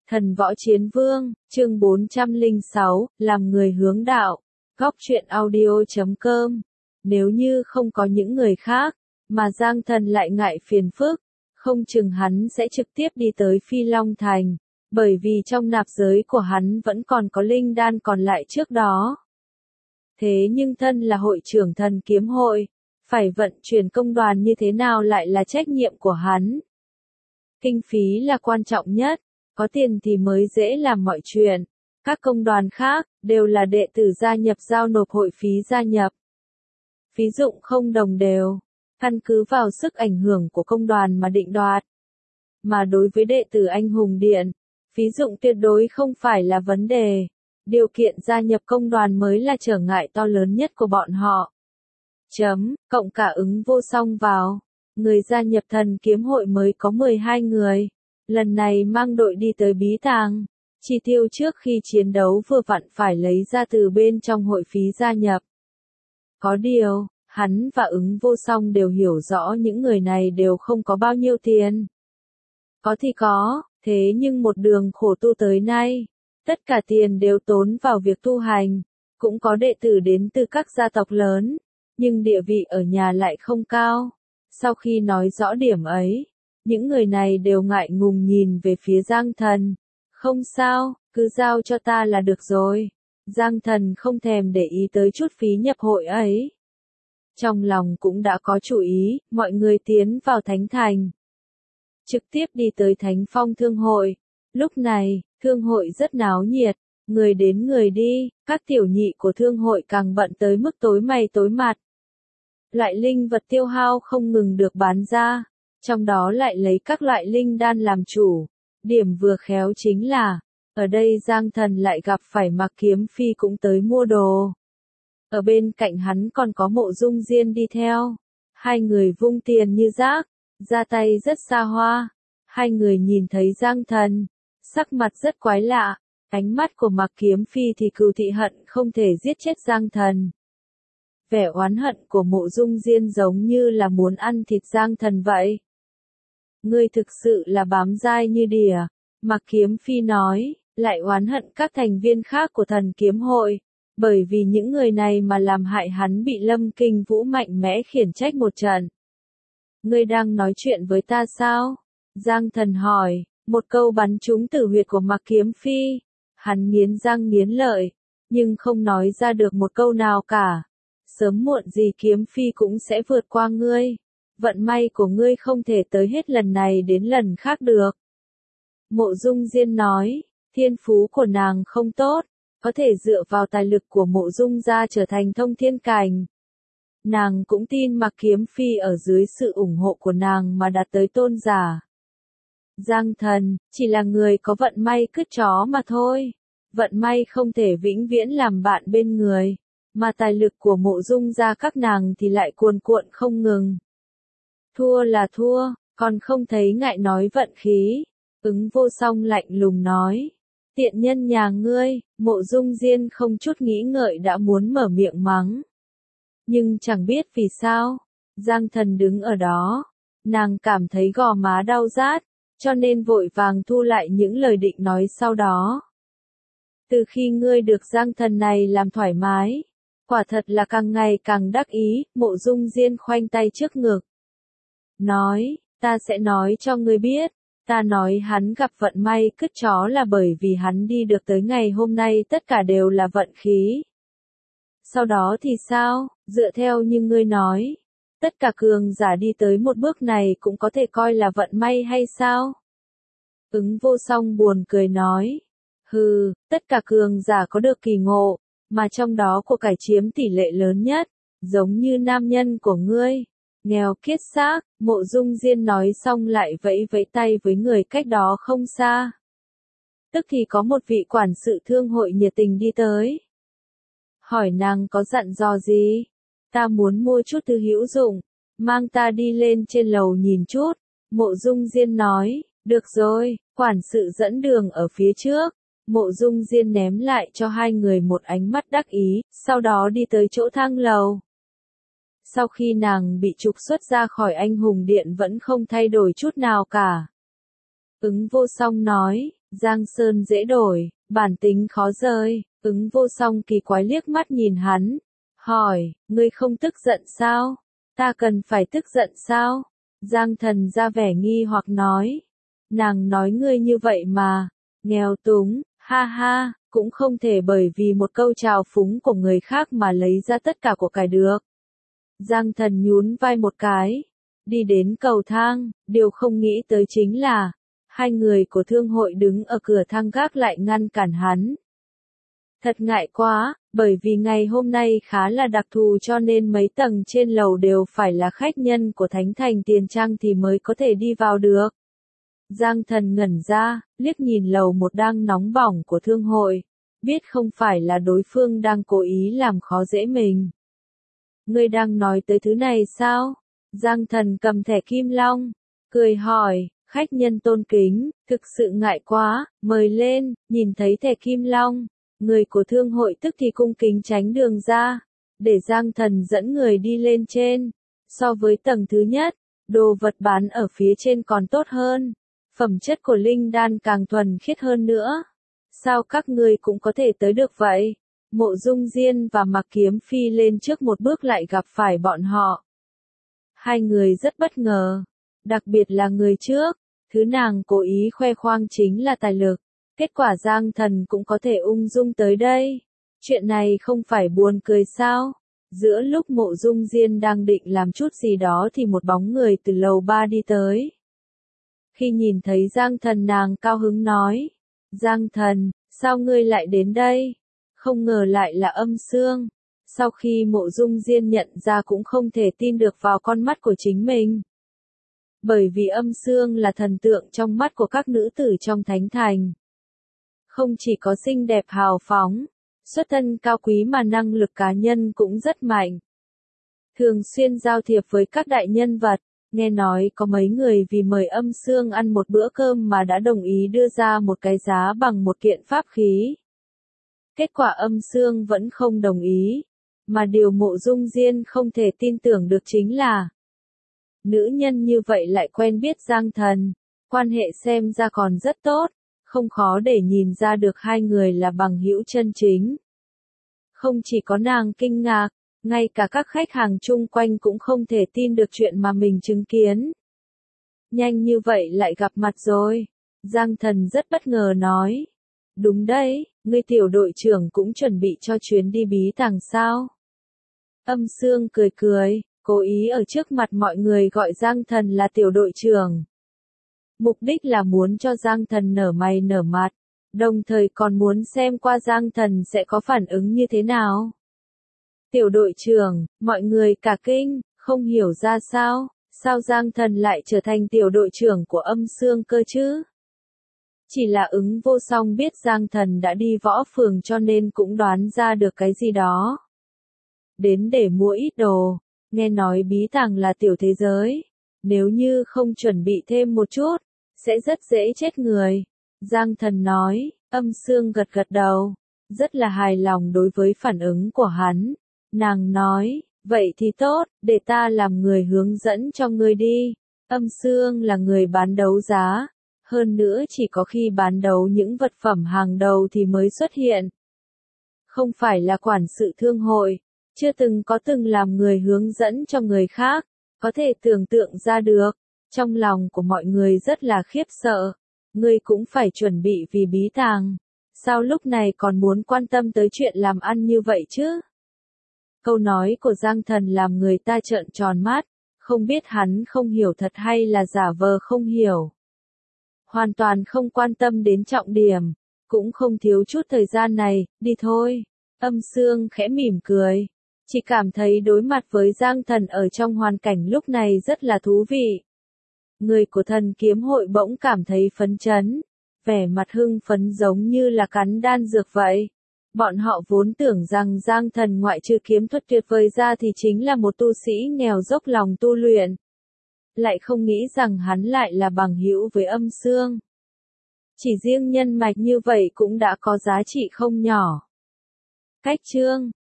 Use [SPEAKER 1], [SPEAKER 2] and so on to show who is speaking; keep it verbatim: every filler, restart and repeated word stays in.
[SPEAKER 1] Thần Võ Chiến Vương, chương bốn trăm lẻ sáu, làm người hướng đạo. Góc truyện audio chấm com. Nếu như không có những người khác, mà Giang Thần lại ngại phiền phức, không chừng hắn sẽ trực tiếp đi tới Phi Long Thành, bởi vì trong nạp giới của hắn vẫn còn có linh đan còn lại trước đó. Thế nhưng thân là hội trưởng thần kiếm hội, phải vận chuyển công đoàn như thế nào lại là trách nhiệm của hắn. Kinh phí là quan trọng nhất, có tiền thì mới dễ làm mọi chuyện. Các công đoàn khác, đều là đệ tử gia nhập giao nộp hội phí gia nhập. Phí dụng không đồng đều, căn cứ vào sức ảnh hưởng của công đoàn mà định đoạt. Mà đối với đệ tử Anh Hùng Điện, phí dụng tuyệt đối không phải là vấn đề. Điều kiện gia nhập công đoàn mới là trở ngại to lớn nhất của bọn họ. Chấm, cộng cả ứng vô song vào. Người gia nhập thần kiếm hội mới có mười hai người. Lần này mang đội đi tới bí tàng. Chi tiêu trước khi chiến đấu vừa vặn phải lấy ra từ bên trong hội phí gia nhập. Có điều, hắn và ứng vô song đều hiểu rõ những người này đều không có bao nhiêu tiền. Có thì có, thế nhưng một đường khổ tu tới nay, tất cả tiền đều tốn vào việc tu hành. Cũng có đệ tử đến từ các gia tộc lớn, nhưng địa vị ở nhà lại không cao. Sau khi nói rõ điểm ấy, những người này đều ngại ngùng nhìn về phía Giang Thần. Không sao, cứ giao cho ta là được rồi. Giang Thần không thèm để ý tới chút phí nhập hội ấy. Trong lòng cũng đã có chủ ý, mọi người tiến vào Thánh Thành. Trực tiếp đi tới Thánh Phong Thương hội. Lúc này, Thương hội rất náo nhiệt, người đến người đi, các tiểu nhị của Thương hội càng bận tới mức tối mày tối mặt. Loại linh vật tiêu hao không ngừng được bán ra, trong đó lại lấy các loại linh đan làm chủ. Điểm vừa khéo chính là, ở đây Giang Thần lại gặp phải Mạc Kiếm Phi cũng tới mua đồ. Ở bên cạnh hắn còn có Mộ Dung Diên đi theo. Hai người vung tiền như rác, ra tay rất xa hoa. Hai người nhìn thấy Giang Thần, sắc mặt rất quái lạ. Ánh mắt của Mạc Kiếm Phi thì cừu thị hận không thể giết chết Giang Thần. Vẻ oán hận của Mộ Dung Diên giống như là muốn ăn thịt Giang Thần vậy. Ngươi thực sự là bám dai như đỉa, Mạc Kiếm Phi nói, lại oán hận các thành viên khác của thần kiếm hội, bởi vì những người này mà làm hại hắn bị Lâm Kinh Vũ mạnh mẽ khiển trách một trận. Ngươi đang nói chuyện với ta sao? Giang Thần hỏi, một câu bắn trúng tử huyệt của Mạc Kiếm Phi. Hắn nghiến răng nghiến lợi, nhưng không nói ra được một câu nào cả. Sớm muộn gì Kiếm Phi cũng sẽ vượt qua ngươi. Vận may của ngươi không thể tới hết lần này đến lần khác được. Mộ Dung Diên nói, thiên phú của nàng không tốt, có thể dựa vào tài lực của Mộ Dung gia trở thành thông thiên cảnh. Nàng cũng tin Mạc Kiếm Phi ở dưới sự ủng hộ của nàng mà đạt tới tôn giả. Giang Thần, chỉ là người có vận may cứt chó mà thôi. Vận may không thể vĩnh viễn làm bạn bên người, mà tài lực của Mộ Dung gia các nàng thì lại cuồn cuộn không ngừng. Thua là thua, còn không thấy ngại nói vận khí. Ứng vô song lạnh lùng nói. Tiện nhân nhà ngươi, Mộ Dung Diên không chút nghĩ ngợi đã muốn mở miệng mắng. Nhưng chẳng biết vì sao, Giang Thần đứng ở đó, nàng cảm thấy gò má đau rát, cho nên vội vàng thu lại những lời định nói sau đó. Từ khi ngươi được Giang Thần này làm thoải mái, quả thật là càng ngày càng đắc ý. Mộ Dung Diên khoanh tay trước ngực. Nói, ta sẽ nói cho ngươi biết, ta nói hắn gặp vận may cứt chó là bởi vì hắn đi được tới ngày hôm nay tất cả đều là vận khí. Sau đó thì sao, dựa theo như ngươi nói, tất cả cường giả đi tới một bước này cũng có thể coi là vận may hay sao? Ứng vô song buồn cười nói, hừ, tất cả cường giả có được kỳ ngộ, mà trong đó của cải chiếm tỷ lệ lớn nhất, giống như nam nhân của ngươi. Nghèo kiết xác, Mộ Dung Diên nói xong lại vẫy vẫy tay với người cách đó không xa. Tức thì có một vị quản sự thương hội nhiệt tình đi tới. Hỏi nàng có dặn dò gì? Ta muốn mua chút thứ hữu dụng, mang ta đi lên trên lầu nhìn chút. Mộ Dung Diên nói, được rồi, quản sự dẫn đường ở phía trước. Mộ Dung Diên ném lại cho hai người một ánh mắt đắc ý, sau đó đi tới chỗ thang lầu. Sau khi nàng bị trục xuất ra khỏi Anh Hùng Điện vẫn không thay đổi chút nào cả. Ứng vô song nói, Giang Sơn dễ đổi, bản tính khó rời, ứng vô song kỳ quái liếc mắt nhìn hắn. Hỏi, ngươi không tức giận sao? Ta cần phải tức giận sao? Giang Thần ra vẻ nghi hoặc nói. Nàng nói ngươi như vậy mà, nghèo túng, ha ha, cũng không thể bởi vì một câu trào phúng của người khác mà lấy ra tất cả của cải được. Giang Thần nhún vai một cái, đi đến cầu thang, điều không nghĩ tới chính là, hai người của thương hội đứng ở cửa thang gác lại ngăn cản hắn. Thật ngại quá, bởi vì ngày hôm nay khá là đặc thù cho nên mấy tầng trên lầu đều phải là khách nhân của Thánh Thành Tiền Trang thì mới có thể đi vào được. Giang Thần ngẩn ra, liếc nhìn lầu một đang nóng bỏng của thương hội, biết không phải là đối phương đang cố ý làm khó dễ mình. Ngươi đang nói tới thứ này sao? Giang Thần cầm thẻ kim long, cười hỏi, khách nhân tôn kính, thực sự ngại quá, mời lên, nhìn thấy thẻ kim long. Người của thương hội tức thì cung kính tránh đường ra, để Giang Thần dẫn người đi lên trên. So với tầng thứ nhất, đồ vật bán ở phía trên còn tốt hơn, phẩm chất của linh đan càng thuần khiết hơn nữa. Sao các ngươi cũng có thể tới được vậy? Mộ Dung Diên và Mạc Kiếm Phi lên trước một bước lại gặp phải bọn họ. Hai người rất bất ngờ, đặc biệt là người trước, thứ nàng cố ý khoe khoang chính là tài lực. Kết quả Giang Thần cũng có thể ung dung tới đây. Chuyện này không phải buồn cười sao? Giữa lúc Mộ Dung Diên đang định làm chút gì đó thì một bóng người từ lầu ba đi tới. Khi nhìn thấy Giang Thần nàng cao hứng nói. Giang Thần, sao ngươi lại đến đây? Không ngờ lại là Âm Sương. Sau khi Mộ Dung Diên nhận ra cũng không thể tin được vào con mắt của chính mình. Bởi vì Âm Sương là thần tượng trong mắt của các nữ tử trong Thánh Thành. Không chỉ có xinh đẹp hào phóng, xuất thân cao quý mà năng lực cá nhân cũng rất mạnh. Thường xuyên giao thiệp với các đại nhân vật, nghe nói có mấy người vì mời Âm Sương ăn một bữa cơm mà đã đồng ý đưa ra một cái giá bằng một kiện pháp khí. Kết quả Âm Sương vẫn không đồng ý, mà điều Mộ Dung Diên không thể tin tưởng được chính là nữ nhân như vậy lại quen biết Giang Thần, quan hệ xem ra còn rất tốt. Không khó để nhìn ra được hai người là bằng hữu chân chính. Không chỉ có nàng kinh ngạc, ngay cả các khách hàng chung quanh cũng không thể tin được chuyện mà mình chứng kiến. Nhanh như vậy lại gặp mặt rồi. Giang Thần rất bất ngờ nói. Đúng đấy, ngươi tiểu đội trưởng cũng chuẩn bị cho chuyến đi bí tàng sao? Âm Sương cười cười, cố ý ở trước mặt mọi người gọi Giang Thần là tiểu đội trưởng. Mục đích là muốn cho Giang Thần nở mày nở mặt, đồng thời còn muốn xem qua Giang Thần sẽ có phản ứng như thế nào. Tiểu đội trưởng, mọi người cả kinh, không hiểu ra sao, sao Giang Thần lại trở thành tiểu đội trưởng của Âm Sương cơ chứ? Chỉ là ứng vô song biết Giang Thần đã đi võ phường cho nên cũng đoán ra được cái gì đó. Đến để mua ít đồ, nghe nói bí tàng là tiểu thế giới, nếu như không chuẩn bị thêm một chút, sẽ rất dễ chết người. Giang Thần nói, Âm Sương gật gật đầu, rất là hài lòng đối với phản ứng của hắn. Nàng nói, vậy thì tốt, để ta làm người hướng dẫn cho ngươi đi. Âm Sương là người bán đấu giá, hơn nữa chỉ có khi bán đấu những vật phẩm hàng đầu thì mới xuất hiện. Không phải là quản sự thương hội, chưa từng có từng làm người hướng dẫn cho người khác, có thể tưởng tượng ra được. Trong lòng của mọi người rất là khiếp sợ, ngươi cũng phải chuẩn bị vì bí tàng, sao lúc này còn muốn quan tâm tới chuyện làm ăn như vậy chứ? Câu nói của Giang Thần làm người ta trợn tròn mắt, không biết hắn không hiểu thật hay là giả vờ không hiểu. Hoàn toàn không quan tâm đến trọng điểm, cũng không thiếu chút thời gian này, đi thôi. Âm Sương khẽ mỉm cười, chỉ cảm thấy đối mặt với Giang Thần ở trong hoàn cảnh lúc này rất là thú vị. Người của Thần Kiếm hội bỗng cảm thấy phấn chấn, vẻ mặt hưng phấn giống như là cắn đan dược vậy. Bọn họ vốn tưởng rằng Giang Thần ngoại trừ kiếm thuật tuyệt vời ra thì chính là một tu sĩ nghèo dốc lòng tu luyện. Lại không nghĩ rằng hắn lại là bằng hữu với Âm Sương. Chỉ riêng nhân mạch như vậy cũng đã có giá trị không nhỏ. Cách chương